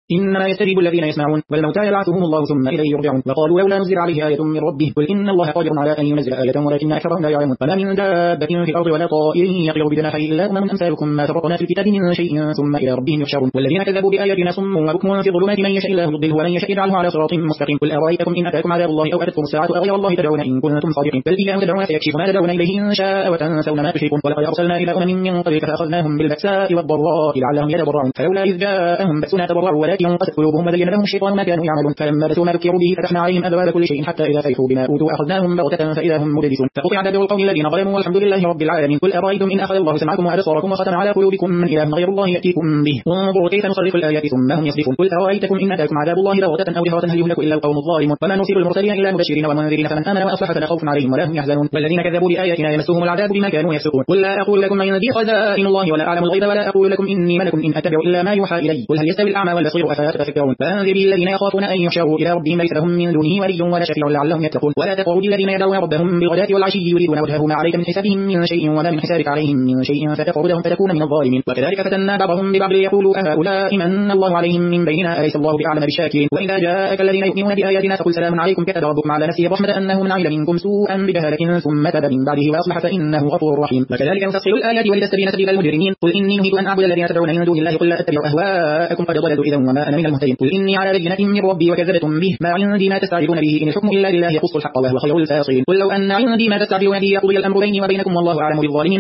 إنما يستجيب الذين يسمعون والموتى يبعثهم الله ثم إليه يرجعون وقالوا لولا نزل عليه آية من ربه قل إن الله قادر على أن ينزل آية ولكن أكثرهم لا يعلمون وما من دابة في الأرض ولا طائر يطير بجناحيه إلا أمم أمثالكم ما فرقنا في الكتاب من شيء ثم إلى ربهم يحشرون والذين كذبوا بآياتنا صم وبكم في الظلمات من يشاء الله يضلله ومن يشاء يجعله على صراط مستقيم قل أرأيتكم إن أتاكم عذاب الله أو أتتكم الساعة أغير الله تدعون إن كنتم صادقين بل إياه تدعون فيكشف ما تدعون إليه إن شاء وتنسون ما تشركون ولقد أرسلنا إلى أمم من قبلك فأخذناهم بالبأساء والضراء لعلهم يتضرعون فلولا إذ جاءهم بأسنا تضرعوا ولكن قست قلوبهم وزين لهم الشيطان ما كانوا يعملون فلما نسوا ما ذكروا به فتحنا عليهم أبواب كل شيء حتى إذا فرحوا بما أوتوا أخذناهم بغتة فإذا هم مبلسون فقطع دابر القوم الذين ظلموا والحمد لله رب العالمين قل أرأيتم إن أخذ الله سمعكم وأبصاركم وختم على قلوبكم من إله غير الله يأتيكم به انظروا كيف نصرف الآيات ثم هم يصدفون قل أرأيتكم إن أتاكم عذاب الله بغتة أو جهرة هل يهلك إلا القوم الظالمون وما نرسل المرسلين إلا مبشرين ومنذرين فمن آمن وأصلح فلا خوف عليهم ولا هم يحزنون والذين كذبوا بآياتنا يمسهم العذاب بما كانوا يفسقون قل لا أقول لكم عندي خزائن الله ولا أعلم الغيب ولا أقول لكم إني ملك إن أتبع إلا ما يوحى إلي قل هل يستوي الأعمى والبصير أفلا تتفكرون فأنذر الذين يخافون أن يحشروا إلى ربهم ليس لهم من دونه ولي ولا شفيع لعلهم يتقون ولا تطرد الذين يدعون ربهم بالغداة والعشي يريدون وجهه ما عليك من حسابهم من شيء ولا من حسابك عليهم من شيء فتطردهم فتكون من الظالمين وكذلك فتنا بعضهم ببعض ليقولوا أهؤلاء من الله عليهم من بيننا أليس الله بأعلم بالشاكرين وإذا جاءك الذين يؤمنون بآياتنا فقل سلام عليكم كتب ربكم على نفسه الرحمة أنه من عمل منكم سوءا بجهالة ثم تاب من بعده وأصلح فإنه غفور رحيم وكذلك نفصل الآيات ولتستبين سبيل المجرمين قل إني نهيت أن أعبد الذين تدعون من دون الله قل لا أتبع أهواءكم قد ضللت إذا وما أنا من المهتدين قل إني على بينة من ربي وكذبتم به ما عندي ما تستعجلون به إن الحكم إلا لله يقص الحق وهو خير الفاصلين قل لو أن عندي ما تستعجلون به يقضي الأمر بيني وبينكم والله أعلم بالظالمين